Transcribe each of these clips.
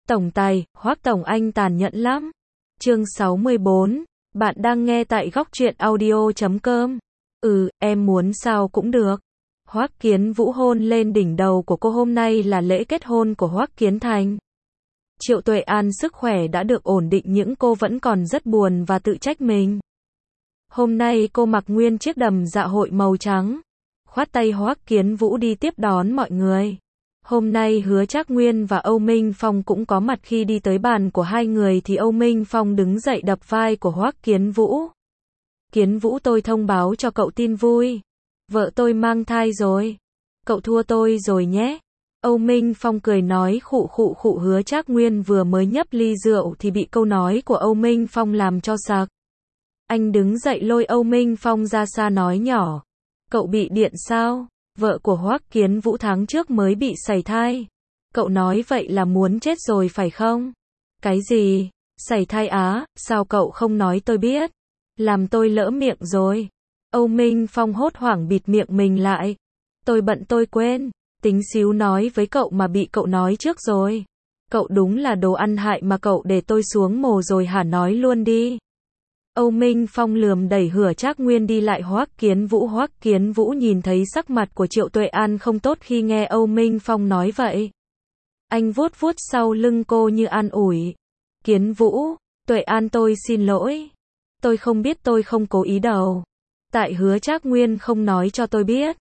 Tổng tài, Hoắc Tổng anh tàn nhẫn lắm. Chương 64, bạn đang nghe tại góc truyện audio.com. Em muốn sao cũng được. Hoắc Kiến Vũ hôn lên đỉnh đầu của cô. Hôm nay là lễ kết hôn của Hoắc Kiến Thành. Triệu Tuệ An sức khỏe đã được ổn định nhưng cô vẫn còn rất buồn và tự trách mình. Hôm nay cô mặc nguyên chiếc đầm dạ hội màu trắng, khoát tay Hoắc Kiến Vũ đi tiếp đón mọi người. Hôm nay Hứa Trác Nguyên và Âu Minh Phong cũng có mặt. Khi đi tới bàn của hai người thì Âu Minh Phong đứng dậy đập vai của Hoắc Kiến Vũ. Kiến Vũ, tôi thông báo cho cậu tin vui. Vợ tôi mang thai rồi. Cậu thua tôi rồi nhé. Âu Minh Phong cười nói khụ khụ khụ. Hứa Trác Nguyên vừa mới nhấp ly rượu thì bị câu nói của Âu Minh Phong làm cho sặc. Anh đứng dậy lôi Âu Minh Phong ra xa nói nhỏ. Cậu bị điện sao? Vợ của Hoắc Kiến Vũ tháng trước mới bị sảy thai. Cậu nói vậy là muốn chết rồi phải không? Cái gì? Sảy thai á? Sao cậu không nói tôi biết? Làm tôi lỡ miệng rồi. Âu Minh Phong hốt hoảng bịt miệng mình lại. Tôi bận tôi quên. Tính xíu nói với cậu mà bị cậu nói trước rồi. Cậu đúng là đồ ăn hại mà. Cậu để tôi xuống mồ rồi hả? Nói luôn đi. Âu Minh Phong lườm đẩy Hứa Trác Nguyên đi lại Hoắc Kiến Vũ. Hoắc Kiến Vũ nhìn thấy sắc mặt của Triệu Tuệ An không tốt khi nghe Âu Minh Phong nói vậy. Anh vuốt vuốt sau lưng cô như an ủi. Kiến Vũ, Tuệ An tôi xin lỗi. Tôi không biết, tôi không cố ý đâu. Tại Hứa Trác Nguyên không nói cho tôi biết.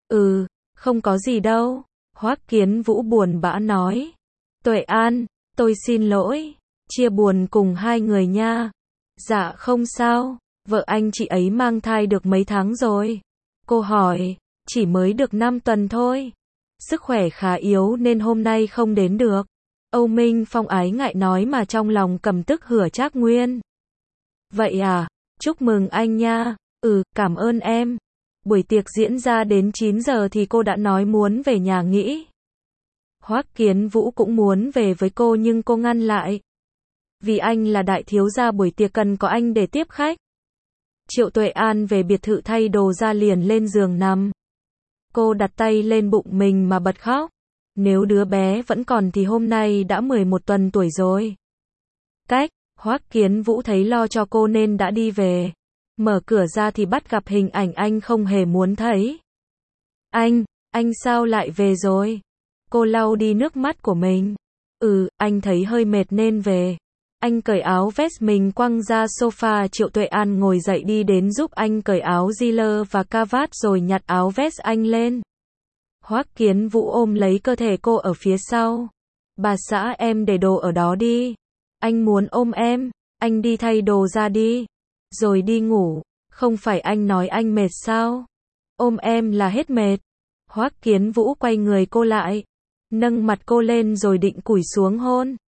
Không có gì đâu. Hoắc Kiến Vũ buồn bã nói. Tuệ An, tôi xin lỗi. Chia buồn cùng hai người nha. Dạ không sao, vợ anh chị ấy mang thai được mấy tháng rồi? Cô hỏi, chỉ mới được 5 tuần thôi. Sức khỏe khá yếu nên hôm nay không đến được. Âu Minh Phong ái ngại nói mà trong lòng cầm tức Hứa Trác Nguyên. Vậy à, chúc mừng anh nha. Cảm ơn em. Buổi tiệc diễn ra đến 9 giờ thì cô đã nói muốn về nhà nghỉ. Hoắc Kiến Vũ cũng muốn về với cô nhưng cô ngăn lại. Vì anh là đại thiếu gia, buổi tiệc cần có anh để tiếp khách. Triệu Tuệ An về biệt thự thay đồ ra liền lên giường nằm. Cô đặt tay lên bụng mình mà bật khóc. Nếu đứa bé vẫn còn thì hôm nay đã 11 tuần tuổi rồi. Hoắc Kiến Vũ thấy lo cho cô nên đã đi về. Mở cửa ra thì bắt gặp hình ảnh anh không hề muốn thấy. Anh sao lại về rồi? Cô lau đi nước mắt của mình. Anh thấy hơi mệt nên về. Anh cởi áo vest mình quăng ra sofa. Triệu Tuệ An ngồi dậy đi đến giúp anh cởi áo jean và cà vạt rồi nhặt áo vest anh lên. Hoắc Kiến Vũ ôm lấy cơ thể cô ở phía sau. Bà xã, em để đồ ở đó đi. Anh muốn ôm em. Anh đi thay đồ ra đi. Rồi đi ngủ. Không phải anh nói anh mệt sao? Ôm em là hết mệt. Hoắc Kiến Vũ quay người cô lại. Nâng mặt cô lên rồi định cúi xuống hôn.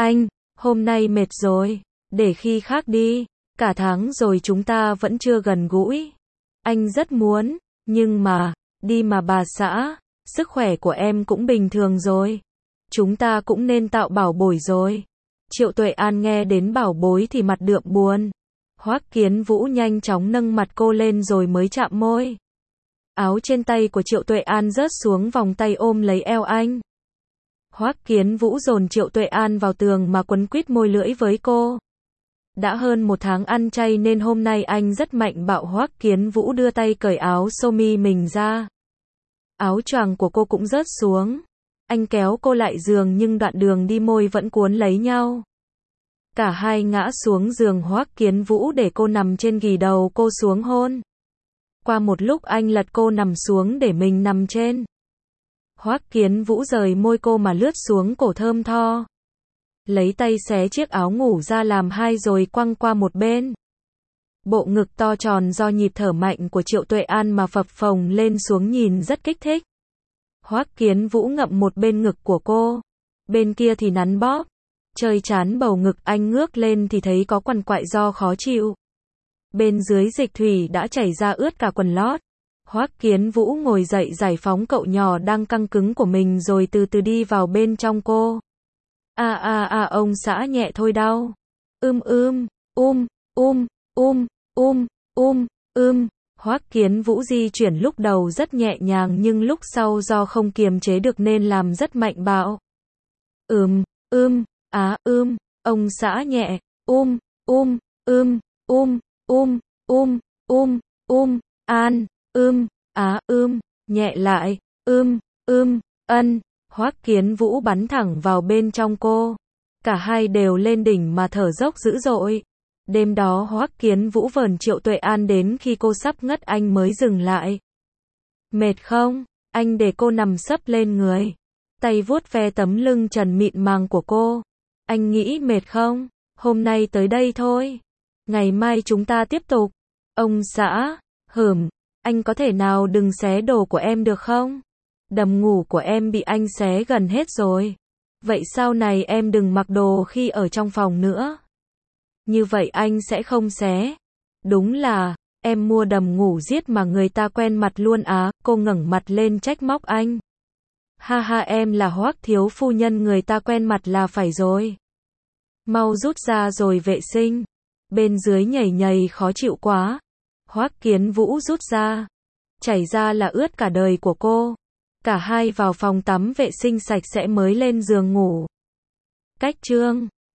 Hôm nay mệt rồi, để khi khác đi, cả tháng rồi chúng ta vẫn chưa gần gũi. Anh rất muốn, nhưng mà, đi mà bà xã, sức khỏe của em cũng bình thường rồi. Chúng ta cũng nên tạo bảo bối rồi. Triệu Tuệ An nghe đến bảo bối thì mặt đượm buồn. Hoắc Kiến Vũ nhanh chóng nâng mặt cô lên rồi mới chạm môi. Áo trên tay của Triệu Tuệ An rớt xuống, vòng tay ôm lấy eo anh. Hoắc Kiến Vũ dồn Triệu Tuệ An vào tường mà quấn quýt môi lưỡi với cô. Đã hơn 1 tháng ăn chay nên hôm nay anh rất mạnh bạo. Hoắc Kiến Vũ đưa tay cởi áo sơ mi mình ra. Áo choàng của cô cũng rớt xuống. Anh kéo cô lại giường nhưng đoạn đường đi môi vẫn cuốn lấy nhau. Cả hai ngã xuống giường. Hoắc Kiến Vũ để cô nằm trên, ghì đầu cô xuống hôn. Qua một lúc anh lật cô nằm xuống để mình nằm trên. Hoắc Kiến Vũ rời môi cô mà lướt xuống cổ thơm tho. Lấy tay xé chiếc áo ngủ ra làm hai rồi quăng qua một bên. Bộ ngực to tròn do nhịp thở mạnh của Triệu Tuệ An mà phập phồng lên xuống nhìn rất kích thích. Hoắc Kiến Vũ ngậm một bên ngực của cô. Bên kia thì nắn bóp. Chơi chán bầu ngực, anh ngước lên thì thấy có quằn quại do khó chịu. Bên dưới dịch thủy đã chảy ra ướt cả quần lót. Hoắc Kiến Vũ ngồi dậy giải phóng cậu nhỏ đang căng cứng của mình rồi từ từ đi vào bên trong cô. Ông xã nhẹ thôi đau. Hoắc Kiến Vũ di chuyển lúc đầu rất nhẹ nhàng nhưng lúc sau do không kiềm chế được nên làm rất mạnh bạo. Ông xã nhẹ, um, um, um, um, um, um, an, nhẹ lại, ân. Hoắc Kiến Vũ bắn thẳng vào bên trong cô. Cả hai đều lên đỉnh mà thở dốc dữ dội. Đêm đó Hoắc Kiến Vũ vờn Triệu Tuệ An đến khi cô sắp ngất anh mới dừng lại. Mệt không? Anh để cô nằm sấp lên người. Tay vuốt ve tấm lưng trần mịn màng của cô. Anh nghĩ mệt không? Hôm nay tới đây thôi. Ngày mai chúng ta tiếp tục. Ông xã, anh có thể nào đừng xé đồ của em được không? Đầm ngủ của em bị anh xé gần hết rồi. Vậy sau này em đừng mặc đồ khi ở trong phòng nữa. Như vậy anh sẽ không xé. Đúng là, em mua đầm ngủ giết mà người ta quen mặt luôn á, cô ngẩng mặt lên trách móc anh. Ha ha, em là Hoắc thiếu phu nhân người ta quen mặt là phải rồi. Mau rút ra rồi vệ sinh. Bên dưới nhảy nhảy khó chịu quá. Hoắc Kiến Vũ rút ra. Chảy ra là ướt cả đời của cô. Cả hai vào phòng tắm vệ sinh sạch sẽ mới lên giường ngủ. Cách chương